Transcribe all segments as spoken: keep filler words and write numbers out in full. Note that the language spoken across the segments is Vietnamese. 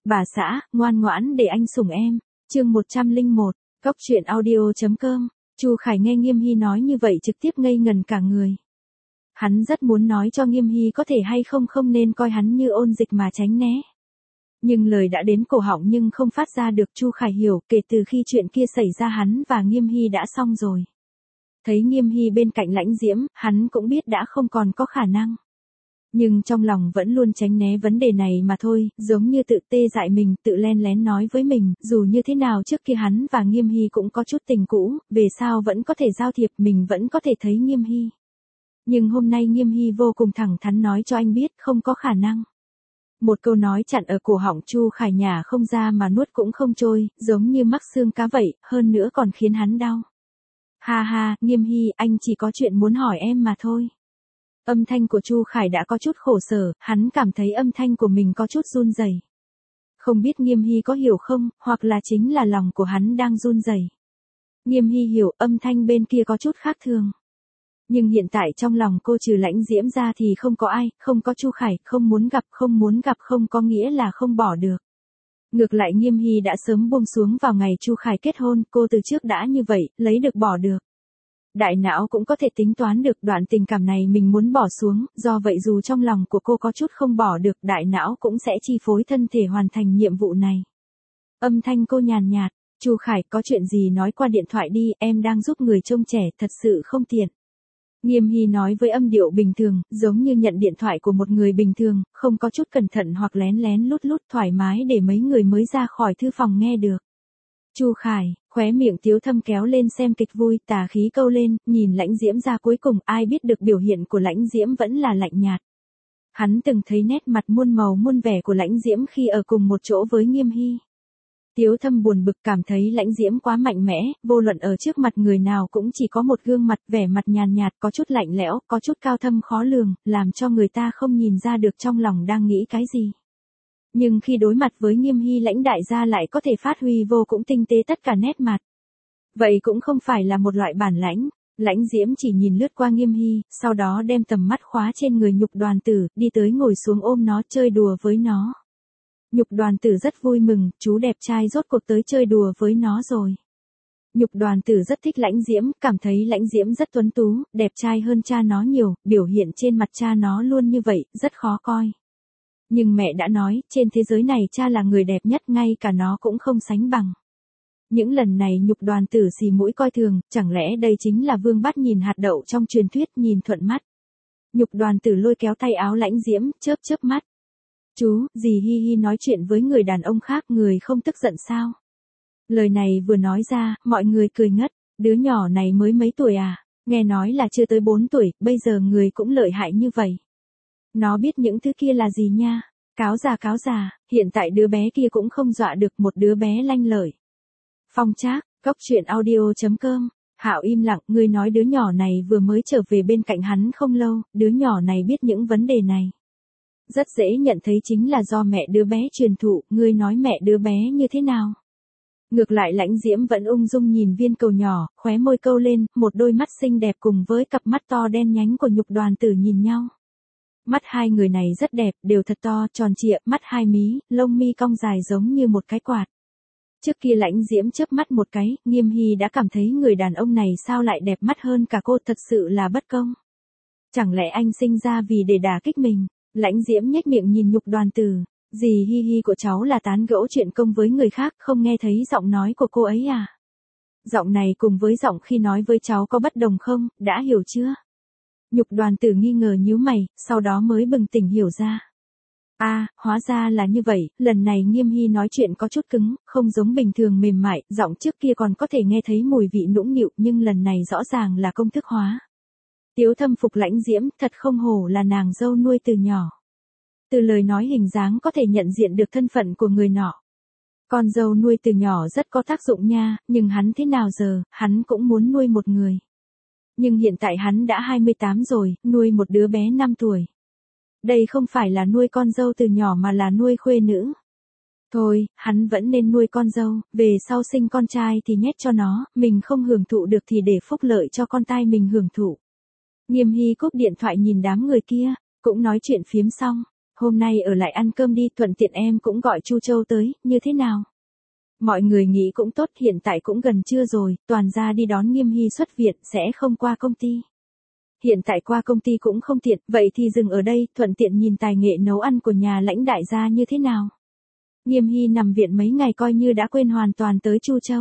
Bà xã, ngoan ngoãn để anh sủng em. Chương một trăm lẻ một, cốc truyện audio chấm com. Chu Khải nghe Nghiêm Hy nói như vậy trực tiếp ngây ngần cả người. Hắn rất muốn nói cho Nghiêm Hy có thể hay không không nên coi hắn như ôn dịch mà tránh né. Nhưng lời đã đến cổ họng nhưng không phát ra được. Chu Khải hiểu kể từ khi chuyện kia xảy ra hắn và Nghiêm Hy đã xong rồi. Thấy Nghiêm Hy bên cạnh Lãnh Diễm, hắn cũng biết đã không còn có khả năng. Nhưng trong lòng vẫn luôn tránh né vấn đề này mà thôi, giống như tự tê dại mình, tự len lén nói với mình, dù như thế nào trước kia hắn và Nghiêm Hy cũng có chút tình cũ, về sau vẫn có thể giao thiệp, mình vẫn có thể thấy Nghiêm Hy. Nhưng hôm nay Nghiêm Hy vô cùng thẳng thắn nói cho anh biết không có khả năng. Một câu nói chặn ở cổ họng Chu Khải nhả không ra mà nuốt cũng không trôi, giống như mắc xương cá vậy, hơn nữa còn khiến hắn đau. Ha ha, Nghiêm Hy, anh chỉ có chuyện muốn hỏi em mà thôi. Âm thanh của Chu Khải đã có chút khổ sở, hắn cảm thấy âm thanh của mình có chút run rẩy. Không biết Nghiêm Hy có hiểu không, hoặc là chính là lòng của hắn đang run rẩy. Nghiêm Hy hiểu âm thanh bên kia có chút khác thường. Nhưng hiện tại trong lòng cô trừ Lãnh Diễm ra thì không có ai, không có Chu Khải, không muốn gặp, không muốn gặp không có nghĩa là không bỏ được. Ngược lại Nghiêm Hy đã sớm buông xuống vào ngày Chu Khải kết hôn, cô từ trước đã như vậy, lấy được bỏ được. Đại não cũng có thể tính toán được đoạn tình cảm này mình muốn bỏ xuống, do vậy dù trong lòng của cô có chút không bỏ được, đại não cũng sẽ chi phối thân thể hoàn thành nhiệm vụ này. Âm thanh cô nhàn nhạt, Chu Khải, có chuyện gì nói qua điện thoại đi, em đang giúp người trông trẻ, thật sự không tiện. Nghiêm Hy nói với âm điệu bình thường, giống như nhận điện thoại của một người bình thường, không có chút cẩn thận hoặc lén lén lút lút, thoải mái để mấy người mới ra khỏi thư phòng nghe được. Chu Khải, khóe miệng Tiếu Thâm kéo lên xem kịch vui, tà khí câu lên, nhìn Lãnh Diễm ra cuối cùng ai biết được biểu hiện của Lãnh Diễm vẫn là lạnh nhạt. Hắn từng thấy nét mặt muôn màu muôn vẻ của Lãnh Diễm khi ở cùng một chỗ với Nghiêm Hy. Tiếu Thâm buồn bực cảm thấy Lãnh Diễm quá mạnh mẽ, vô luận ở trước mặt người nào cũng chỉ có một gương mặt vẻ mặt nhàn nhạt, có chút lạnh lẽo, có chút cao thâm khó lường, làm cho người ta không nhìn ra được trong lòng đang nghĩ cái gì. Nhưng khi đối mặt với Nghiêm Hy Lãnh đại gia lại có thể phát huy vô cùng tinh tế tất cả nét mặt. Vậy cũng không phải là một loại bản lãnh. Lãnh Diễm chỉ nhìn lướt qua Nghiêm Hy, sau đó đem tầm mắt khóa trên người Nhục Đoàn Tử, đi tới ngồi xuống ôm nó chơi đùa với nó. Nhục Đoàn Tử rất vui mừng, chú đẹp trai rốt cuộc tới chơi đùa với nó rồi. Nhục Đoàn Tử rất thích Lãnh Diễm, cảm thấy Lãnh Diễm rất tuấn tú, đẹp trai hơn cha nó nhiều, biểu hiện trên mặt cha nó luôn như vậy, rất khó coi. Nhưng mẹ đã nói, trên thế giới này cha là người đẹp nhất, ngay cả nó cũng không sánh bằng. Những lần này Nhục Đoàn Tử xì mũi coi thường, chẳng lẽ đây chính là Vương Bát nhìn hạt đậu trong truyền thuyết, nhìn thuận mắt. Nhục Đoàn Tử lôi kéo tay áo Lãnh Diễm, chớp chớp mắt. Chú, dì Hi Hi nói chuyện với người đàn ông khác, người không tức giận sao? Lời này vừa nói ra, mọi người cười ngất, đứa nhỏ này mới mấy tuổi à, nghe nói là chưa tới bốn tuổi, bây giờ người cũng lợi hại như vậy. Nó biết những thứ kia là gì nha, cáo già cáo già, hiện tại đứa bé kia cũng không dọa được một đứa bé lanh lợi. Phong Trác, cốc truyện audio chấm com. Hạo im lặng, ngươi nói đứa nhỏ này vừa mới trở về bên cạnh hắn không lâu, đứa nhỏ này biết những vấn đề này. Rất dễ nhận thấy chính là do mẹ đứa bé truyền thụ, ngươi nói mẹ đứa bé như thế nào? Ngược lại Lãnh Diễm vẫn ung dung nhìn viên cầu nhỏ, khóe môi câu lên, một đôi mắt xinh đẹp cùng với cặp mắt to đen nhánh của Nhục Đoàn Tử nhìn nhau. Mắt hai người này rất đẹp, đều thật to, tròn trịa, mắt hai mí, lông mi cong dài giống như một cái quạt. Trước kia Lãnh Diễm chớp mắt một cái, Nghiêm Hy đã cảm thấy người đàn ông này sao lại đẹp mắt hơn cả cô, thật sự là bất công. Chẳng lẽ anh sinh ra vì để đả kích mình? Lãnh Diễm nhếch miệng nhìn Nhục Đoàn Tử, dì Hi Hi của cháu là tán gẫu chuyện công với người khác, không nghe thấy giọng nói của cô ấy à? Giọng này cùng với giọng khi nói với cháu có bất đồng không, đã hiểu chưa? Nhục Đoàn Tử nghi ngờ nhíu mày, sau đó mới bừng tỉnh hiểu ra. A, à, hóa ra là như vậy, lần này Nghiêm Hy nói chuyện có chút cứng, không giống bình thường mềm mại, giọng trước kia còn có thể nghe thấy mùi vị nũng nịu, nhưng lần này rõ ràng là công thức hóa. Tiếu Thâm phục Lãnh Diễm, thật không hổ là nàng dâu nuôi từ nhỏ. Từ lời nói hình dáng có thể nhận diện được thân phận của người nọ. Con dâu nuôi từ nhỏ rất có tác dụng nha, nhưng hắn thế nào giờ, hắn cũng muốn nuôi một người. Nhưng hiện tại hắn đã hai mươi tám rồi, nuôi một đứa bé năm tuổi. Đây không phải là nuôi con dâu từ nhỏ mà là nuôi khuê nữ. Thôi, hắn vẫn nên nuôi con dâu, về sau sinh con trai thì nhét cho nó, mình không hưởng thụ được thì để phúc lợi cho con tai mình hưởng thụ. Nghiêm Hy cúp điện thoại nhìn đám người kia, cũng nói chuyện phiếm xong. Hôm nay ở lại ăn cơm đi, thuận tiện em cũng gọi Chu Châu tới, như thế nào? Mọi người nghĩ cũng tốt, hiện tại cũng gần trưa rồi, toàn ra đi đón Nghiêm Hy xuất viện, sẽ không qua công ty. Hiện tại qua công ty cũng không tiện, vậy thì dừng ở đây, thuận tiện nhìn tài nghệ nấu ăn của nhà lãnh đại gia như thế nào. Nghiêm Hy nằm viện mấy ngày coi như đã quên hoàn toàn tới Chu Châu.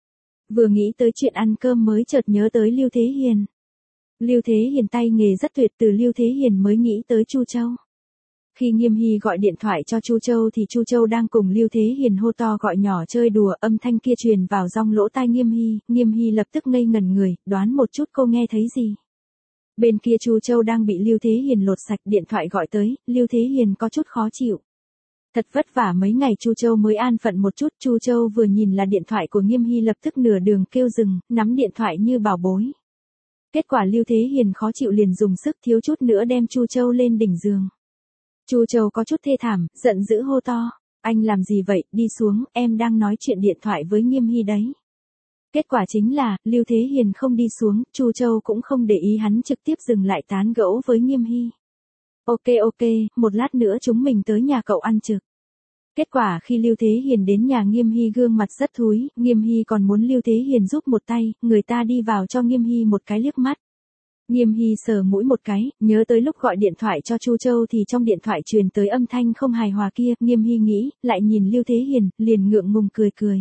Vừa nghĩ tới chuyện ăn cơm mới chợt nhớ tới Lưu Thế Hiền. Lưu Thế Hiền tay nghề rất tuyệt, từ Lưu Thế Hiền mới nghĩ tới Chu Châu. Khi Nghiêm Hy gọi điện thoại cho Chu Châu thì Chu Châu đang cùng Lưu Thế Hiền hô to gọi nhỏ chơi đùa, âm thanh kia truyền vào trong lỗ tai Nghiêm Hy, Nghiêm Hy lập tức ngây ngẩn người, đoán một chút cô nghe thấy gì. Bên kia Chu Châu đang bị Lưu Thế Hiền lột sạch, điện thoại gọi tới, Lưu Thế Hiền có chút khó chịu. Thật vất vả mấy ngày Chu Châu mới an phận một chút, Chu Châu vừa nhìn là điện thoại của Nghiêm Hy lập tức nửa đường kêu dừng, nắm điện thoại như bảo bối. Kết quả Lưu Thế Hiền khó chịu liền dùng sức thiếu chút nữa đem Chu Châu lên đỉnh giường. Chu Châu có chút thê thảm, giận dữ hô to, anh làm gì vậy, đi xuống, em đang nói chuyện điện thoại với Nghiêm Hy đấy. Kết quả chính là, Lưu Thế Hiền không đi xuống, Chu Châu cũng không để ý hắn, trực tiếp dừng lại tán gẫu với Nghiêm Hy. Ok ok, một lát nữa chúng mình tới nhà cậu ăn trực. Kết quả khi Lưu Thế Hiền đến nhà Nghiêm Hy gương mặt rất thúi, Nghiêm Hy còn muốn Lưu Thế Hiền giúp một tay, người ta đi vào cho Nghiêm Hy một cái liếc mắt. Nghiêm Hy sờ mũi một cái, nhớ tới lúc gọi điện thoại cho Chu Châu thì trong điện thoại truyền tới âm thanh không hài hòa kia, Nghiêm Hy nghĩ, lại nhìn Lưu Thế Hiền, liền ngượng ngùng cười cười.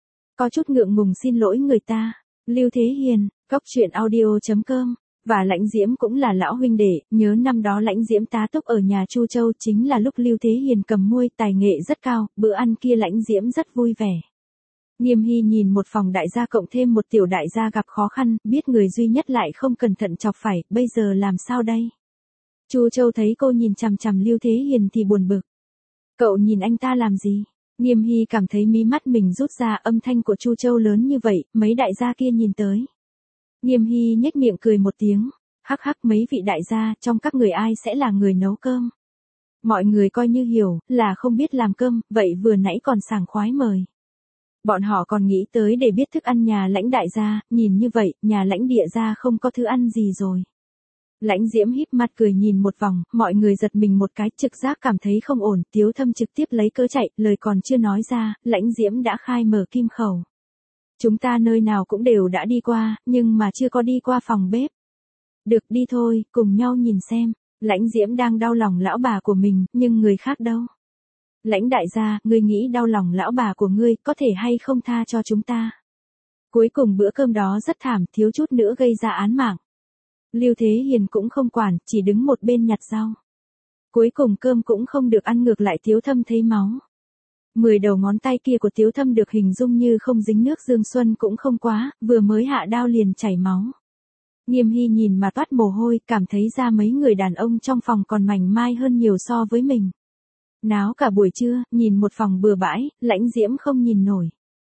Có chút ngượng ngùng xin lỗi người ta. Lưu Thế Hiền, góc truyện audio chấm com. Và Lãnh Diễm cũng là lão huynh đệ, nhớ năm đó Lãnh Diễm tá túc ở nhà Chu Châu chính là lúc Lưu Thế Hiền cầm muôi, tài nghệ rất cao, bữa ăn kia Lãnh Diễm rất vui vẻ. Nghiêm Hy nhìn một phòng đại gia cộng thêm một tiểu đại gia gặp khó khăn, biết người duy nhất lại không cẩn thận chọc phải, bây giờ làm sao đây? Chu Châu thấy cô nhìn chằm chằm Lưu Thế Hiền thì buồn bực. Cậu nhìn anh ta làm gì? Nghiêm Hy cảm thấy mí mắt mình rút ra, âm thanh của Chu Châu lớn như vậy, mấy đại gia kia nhìn tới. Nghiêm Hy nhếch miệng cười một tiếng, hắc hắc mấy vị đại gia, trong các người ai sẽ là người nấu cơm? Mọi người coi như hiểu, là không biết làm cơm, vậy vừa nãy còn sảng khoái mời. Bọn họ còn nghĩ tới để biết thức ăn nhà Lãnh đại gia, nhìn như vậy, nhà Lãnh địa gia không có thứ ăn gì rồi. Lãnh Diễm híp mắt cười nhìn một vòng, mọi người giật mình một cái, trực giác cảm thấy không ổn, Tiếu Thâm trực tiếp lấy cớ chạy, lời còn chưa nói ra, Lãnh Diễm đã khai mở kim khẩu. Chúng ta nơi nào cũng đều đã đi qua, nhưng mà chưa có đi qua phòng bếp. Được đi thôi, cùng nhau nhìn xem. Lãnh Diễm đang đau lòng lão bà của mình, nhưng người khác đâu. Lãnh đại gia, ngươi nghĩ đau lòng lão bà của ngươi, có thể hay không tha cho chúng ta. Cuối cùng bữa cơm đó rất thảm, thiếu chút nữa gây ra án mạng. Lưu Thế Hiền cũng không quản, chỉ đứng một bên nhặt rau. Cuối cùng cơm cũng không được ăn, ngược lại Tiếu Thâm thấy máu. Mười đầu ngón tay kia của Tiếu Thâm được hình dung như không dính nước, Dương Xuân cũng không quá, vừa mới hạ đao liền chảy máu. Nghiêm Hy nhìn mà toát mồ hôi, cảm thấy ra mấy người đàn ông trong phòng còn mảnh mai hơn nhiều so với mình. Náo cả buổi trưa, nhìn một phòng bừa bãi, Lãnh Diễm không nhìn nổi.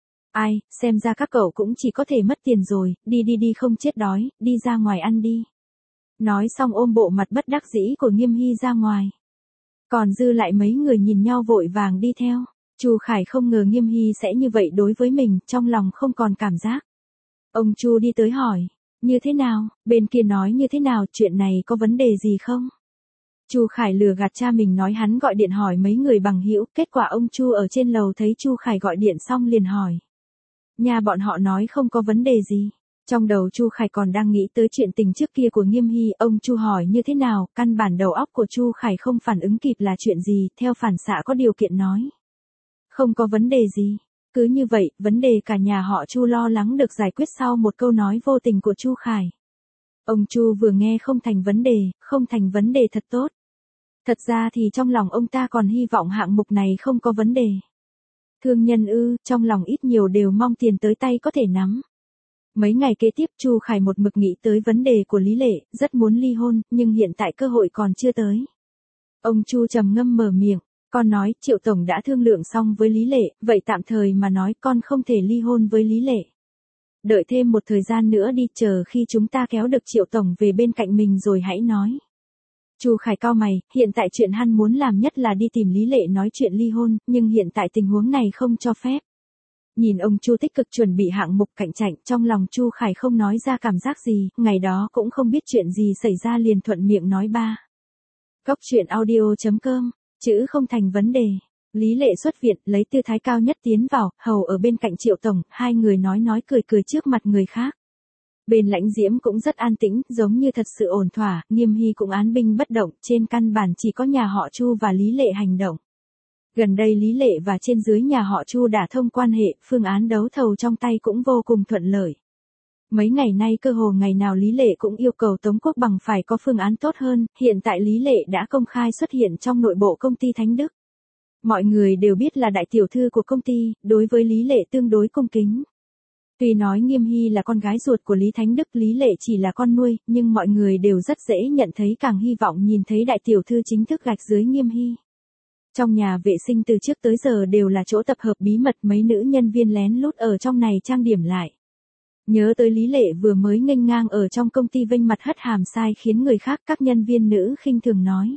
Ai, xem ra các cậu cũng chỉ có thể mất tiền rồi, đi đi đi không chết đói, đi ra ngoài ăn đi. Nói xong ôm bộ mặt bất đắc dĩ của Nghiêm Hy ra ngoài. Còn dư lại mấy người nhìn nhau vội vàng đi theo. Chu Khải không ngờ Nghiêm Hy sẽ như vậy đối với mình, trong lòng không còn cảm giác. Ông Chu đi tới hỏi, như thế nào, bên kia nói như thế nào, chuyện này có vấn đề gì không? Chu Khải lừa gạt cha mình nói hắn gọi điện hỏi mấy người bằng hữu, kết quả ông Chu ở trên lầu thấy Chu Khải gọi điện xong liền hỏi. Nhà bọn họ nói không có vấn đề gì. Trong đầu Chu Khải còn đang nghĩ tới chuyện tình trước kia của Nghiêm Hy, ông Chu hỏi như thế nào, căn bản đầu óc của Chu Khải không phản ứng kịp là chuyện gì, theo phản xạ có điều kiện nói. Không có vấn đề gì. Cứ như vậy, vấn đề cả nhà họ Chu lo lắng được giải quyết sau một câu nói vô tình của Chu Khải. Ông Chu vừa nghe không thành vấn đề, không thành vấn đề thật tốt. Thật ra thì trong lòng ông ta còn hy vọng hạng mục này không có vấn đề. Thương nhân ư, trong lòng ít nhiều đều mong tiền tới tay có thể nắm. Mấy ngày kế tiếp Chu Khải một mực nghĩ tới vấn đề của Lý Lệ, rất muốn ly hôn, nhưng hiện tại cơ hội còn chưa tới. Ông Chu trầm ngâm mở miệng, con nói Triệu Tổng đã thương lượng xong với Lý Lệ, vậy tạm thời mà nói con không thể ly hôn với Lý Lệ. Đợi thêm một thời gian nữa đi, chờ khi chúng ta kéo được Triệu Tổng về bên cạnh mình rồi hãy nói. Chu Khải cau mày, hiện tại chuyện hắn muốn làm nhất là đi tìm Lý Lệ nói chuyện ly hôn, nhưng hiện tại tình huống này không cho phép. Nhìn ông Chu tích cực chuẩn bị hạng mục cạnh tranh, trong lòng Chu Khải không nói ra cảm giác gì, ngày đó cũng không biết chuyện gì xảy ra liền thuận miệng nói ba. Góc truyện audio chấm com Chữ không thành vấn đề. Lý Lệ xuất viện, lấy tư thái cao nhất tiến vào, hầu ở bên cạnh Triệu Tổng, hai người nói nói cười cười trước mặt người khác. Bên Lãnh Diễm cũng rất an tĩnh, giống như thật sự ổn thỏa, Nghiêm Hy cũng án binh bất động, trên căn bản chỉ có nhà họ Chu và Lý Lệ hành động. Gần đây Lý Lệ và trên dưới nhà họ Chu đã thông quan hệ, phương án đấu thầu trong tay cũng vô cùng thuận lợi. Mấy ngày nay cơ hồ ngày nào Lý Lệ cũng yêu cầu Tống Quốc Bằng phải có phương án tốt hơn, hiện tại Lý Lệ đã công khai xuất hiện trong nội bộ công ty Thánh Đức. Mọi người đều biết là đại tiểu thư của công ty, đối với Lý Lệ tương đối cung kính. Tuy nói Nghiêm Hy là con gái ruột của Lý Thánh Đức, Lý Lệ chỉ là con nuôi, nhưng mọi người đều rất dễ nhận thấy, càng hy vọng nhìn thấy đại tiểu thư chính thức gạch dưới Nghiêm Hy. Trong nhà vệ sinh từ trước tới giờ đều là chỗ tập hợp bí mật, mấy nữ nhân viên lén lút ở trong này trang điểm lại. Nhớ tới Lý Lệ vừa mới nghênh ngang ở trong công ty vênh mặt hất hàm sai khiến người khác, các nhân viên nữ khinh thường nói.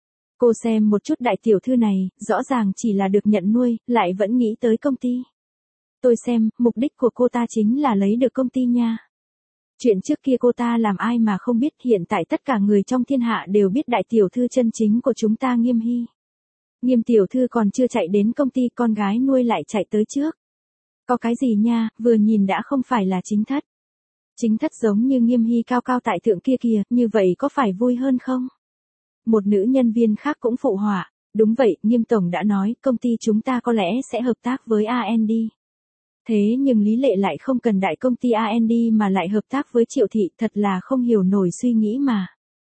Cô xem một chút đại tiểu thư này, rõ ràng chỉ là được nhận nuôi, lại vẫn nghĩ tới công ty. Tôi xem, mục đích của cô ta chính là lấy được công ty nha. Chuyện trước kia cô ta làm ai mà không biết, hiện tại tất cả người trong thiên hạ đều biết đại tiểu thư chân chính của chúng ta Nghiêm Hy. Nghiêm tiểu thư còn chưa chạy đến công ty, con gái nuôi lại chạy tới trước. Có cái gì nha, vừa nhìn đã không phải là chính thất. Chính thất giống như Nghiêm Hy cao cao tại thượng kia kìa, như vậy có phải vui hơn không? Một nữ nhân viên khác cũng phụ họa, đúng vậy, Nghiêm tổng đã nói, công ty chúng ta có lẽ sẽ hợp tác với a en đê. Thế nhưng Lý Lệ lại không cần đại công ty a en đê mà lại hợp tác với Triệu Thị, thật là không hiểu nổi suy nghĩ mà.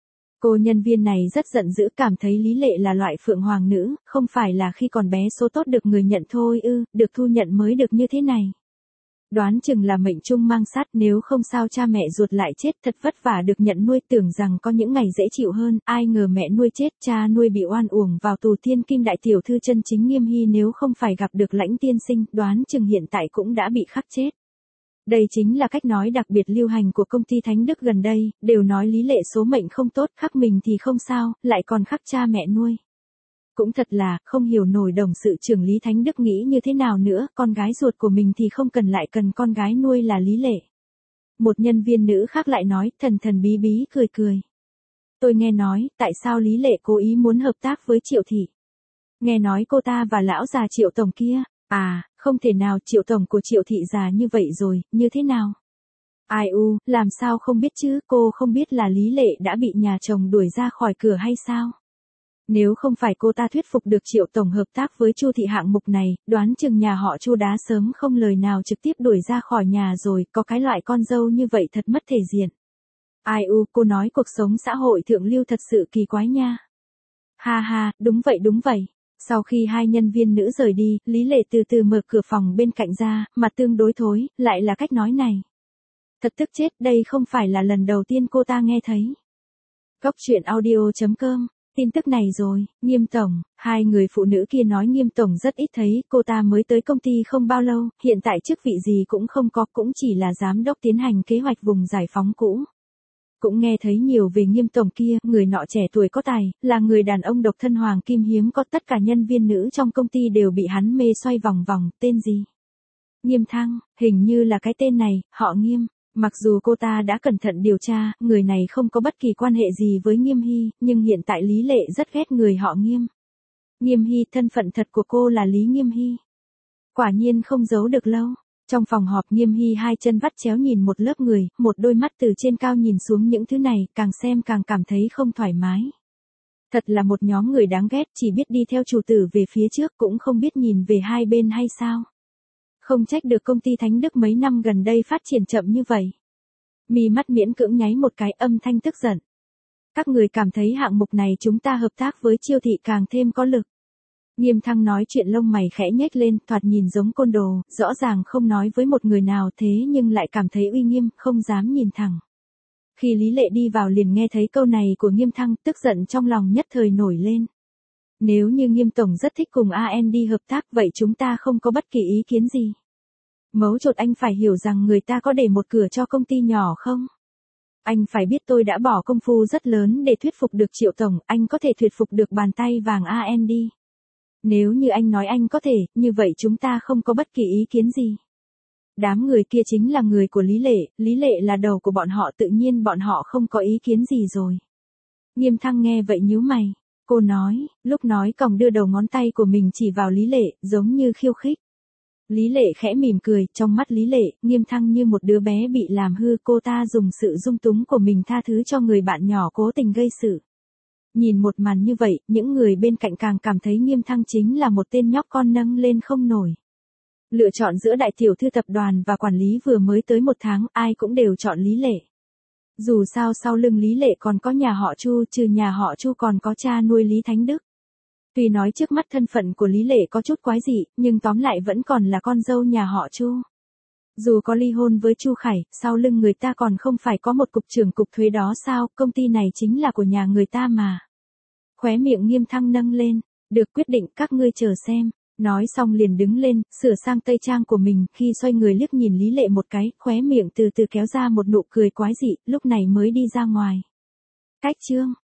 Cô nhân viên này rất giận dữ, cảm thấy Lý Lệ là loại phượng hoàng nữ, không phải là khi còn bé số tốt được người nhận thôi ư, được thu nhận mới được như thế này. Đoán chừng là mệnh chung mang sát, nếu không sao cha mẹ ruột lại chết, thật vất vả được nhận nuôi, tưởng rằng có những ngày dễ chịu hơn, ai ngờ mẹ nuôi chết, cha nuôi bị oan uổng vào tù, thiên kim đại tiểu thư chân chính Nghiêm Hy nếu không phải gặp được Lãnh tiên sinh, đoán chừng hiện tại cũng đã bị khắc chết. Đây chính là cách nói đặc biệt lưu hành của công ty Thánh Đức gần đây, đều nói Lý Lệ số mệnh không tốt, khắc mình thì không sao, lại còn khắc cha mẹ nuôi. Cũng thật là, không hiểu nổi đồng sự trưởng Lý Thánh Đức nghĩ như thế nào nữa, con gái ruột của mình thì không cần lại cần con gái nuôi là Lý Lệ. Một nhân viên nữ khác lại nói, thần thần bí bí cười cười. Tôi nghe nói, tại sao Lý Lệ cố ý muốn hợp tác với Triệu Thị? Nghe nói cô ta và lão già Triệu Tổng kia, à, không thể nào, Triệu Tổng của Triệu Thị già như vậy rồi, như thế nào? Ai u, làm sao không biết chứ, cô không biết là Lý Lệ đã bị nhà chồng đuổi ra khỏi cửa hay sao? Nếu không phải cô ta thuyết phục được Triệu Tổng hợp tác với Chu Thị hạng mục này, đoán chừng nhà họ Chu đã sớm không lời nào trực tiếp đuổi ra khỏi nhà rồi, có cái loại con dâu như vậy thật mất thể diện. Ai u, cô nói cuộc sống xã hội thượng lưu thật sự kỳ quái nha. Ha ha, đúng vậy đúng vậy. Sau khi hai nhân viên nữ rời đi, Lý Lệ từ từ mở cửa phòng bên cạnh ra, mặt tương đối thối, lại là cách nói này. Thật tức chết, đây không phải là lần đầu tiên cô ta nghe thấy. Cốc truyện audio chấm com, tin tức này rồi, Nghiêm Tổng, hai người phụ nữ kia nói Nghiêm Tổng rất ít thấy, cô ta mới tới công ty không bao lâu, hiện tại chức vị gì cũng không có, cũng chỉ là giám đốc tiến hành kế hoạch vùng giải phóng cũ. Cũng nghe thấy nhiều về Nghiêm Tổng kia, người nọ trẻ tuổi có tài, là người đàn ông độc thân hoàng kim hiếm có, tất cả nhân viên nữ trong công ty đều bị hắn mê xoay vòng vòng, tên gì? Nghiêm Thăng, hình như là cái tên này, họ Nghiêm. Mặc dù cô ta đã cẩn thận điều tra, người này không có bất kỳ quan hệ gì với Nghiêm Hy, nhưng hiện tại Lý Lệ rất ghét người họ Nghiêm. Nghiêm Hy, thân phận thật của cô là Lý Nghiêm Hy. Quả nhiên không giấu được lâu. Trong phòng họp Nghiêm Hy hai chân vắt chéo nhìn một lớp người, một đôi mắt từ trên cao nhìn xuống những thứ này, càng xem càng cảm thấy không thoải mái. Thật là một nhóm người đáng ghét, chỉ biết đi theo chủ tử về phía trước, cũng không biết nhìn về hai bên hay sao. Không trách được công ty Thánh Đức mấy năm gần đây phát triển chậm như vậy. Mi mắt miễn cưỡng nháy một cái, âm thanh tức giận. Các người cảm thấy hạng mục này chúng ta hợp tác với Chiêu Thị càng thêm có lực. Nghiêm Thăng nói chuyện lông mày khẽ nhếch lên, thoạt nhìn giống côn đồ, rõ ràng không nói với một người nào thế nhưng lại cảm thấy uy nghiêm, không dám nhìn thẳng. Khi Lý Lệ đi vào liền nghe thấy câu này của Nghiêm Thăng, tức giận trong lòng nhất thời nổi lên. Nếu như Nghiêm Tổng rất thích cùng a en đê hợp tác, vậy chúng ta không có bất kỳ ý kiến gì. Mấu chốt anh phải hiểu rằng người ta có để một cửa cho công ty nhỏ không? Anh phải biết tôi đã bỏ công phu rất lớn để thuyết phục được Triệu Tổng, anh có thể thuyết phục được bàn tay vàng a en đê. Nếu như anh nói anh có thể, như vậy chúng ta không có bất kỳ ý kiến gì. Đám người kia chính là người của Lý Lệ, Lý Lệ là đầu của bọn họ, tự nhiên bọn họ không có ý kiến gì rồi. Nghiêm Thăng nghe vậy nhíu mày. Cô nói, lúc nói còng đưa đầu ngón tay của mình chỉ vào Lý Lệ, giống như khiêu khích. Lý Lệ khẽ mỉm cười, trong mắt Lý Lệ, Nghiêm Thăng như một đứa bé bị làm hư, cô ta dùng sự dung túng của mình tha thứ cho người bạn nhỏ cố tình gây sự. Nhìn một màn như vậy, những người bên cạnh càng cảm thấy Nghiêm Thăng chính là một tên nhóc con nâng lên không nổi. Lựa chọn giữa đại tiểu thư tập đoàn và quản lý vừa mới tới một tháng, ai cũng đều chọn Lý Lệ. Dù sao sau lưng Lý Lệ còn có nhà họ Chu, trừ nhà họ Chu còn có cha nuôi Lý Thánh Đức. Tuy nói trước mắt thân phận của Lý Lệ có chút quái dị, nhưng tóm lại vẫn còn là con dâu nhà họ Chu. Dù có ly hôn với Chu Khải, sau lưng người ta còn không phải có một cục trưởng cục thuế đó sao, công ty này chính là của nhà người ta mà. Khóe miệng Nghiêm Thăng nâng lên, được quyết định các ngươi chờ xem. Nói xong liền đứng lên, sửa sang tây trang của mình, khi xoay người liếc nhìn Lý Lệ một cái, khóe miệng từ từ kéo ra một nụ cười quái dị, lúc này mới đi ra ngoài. Cách chương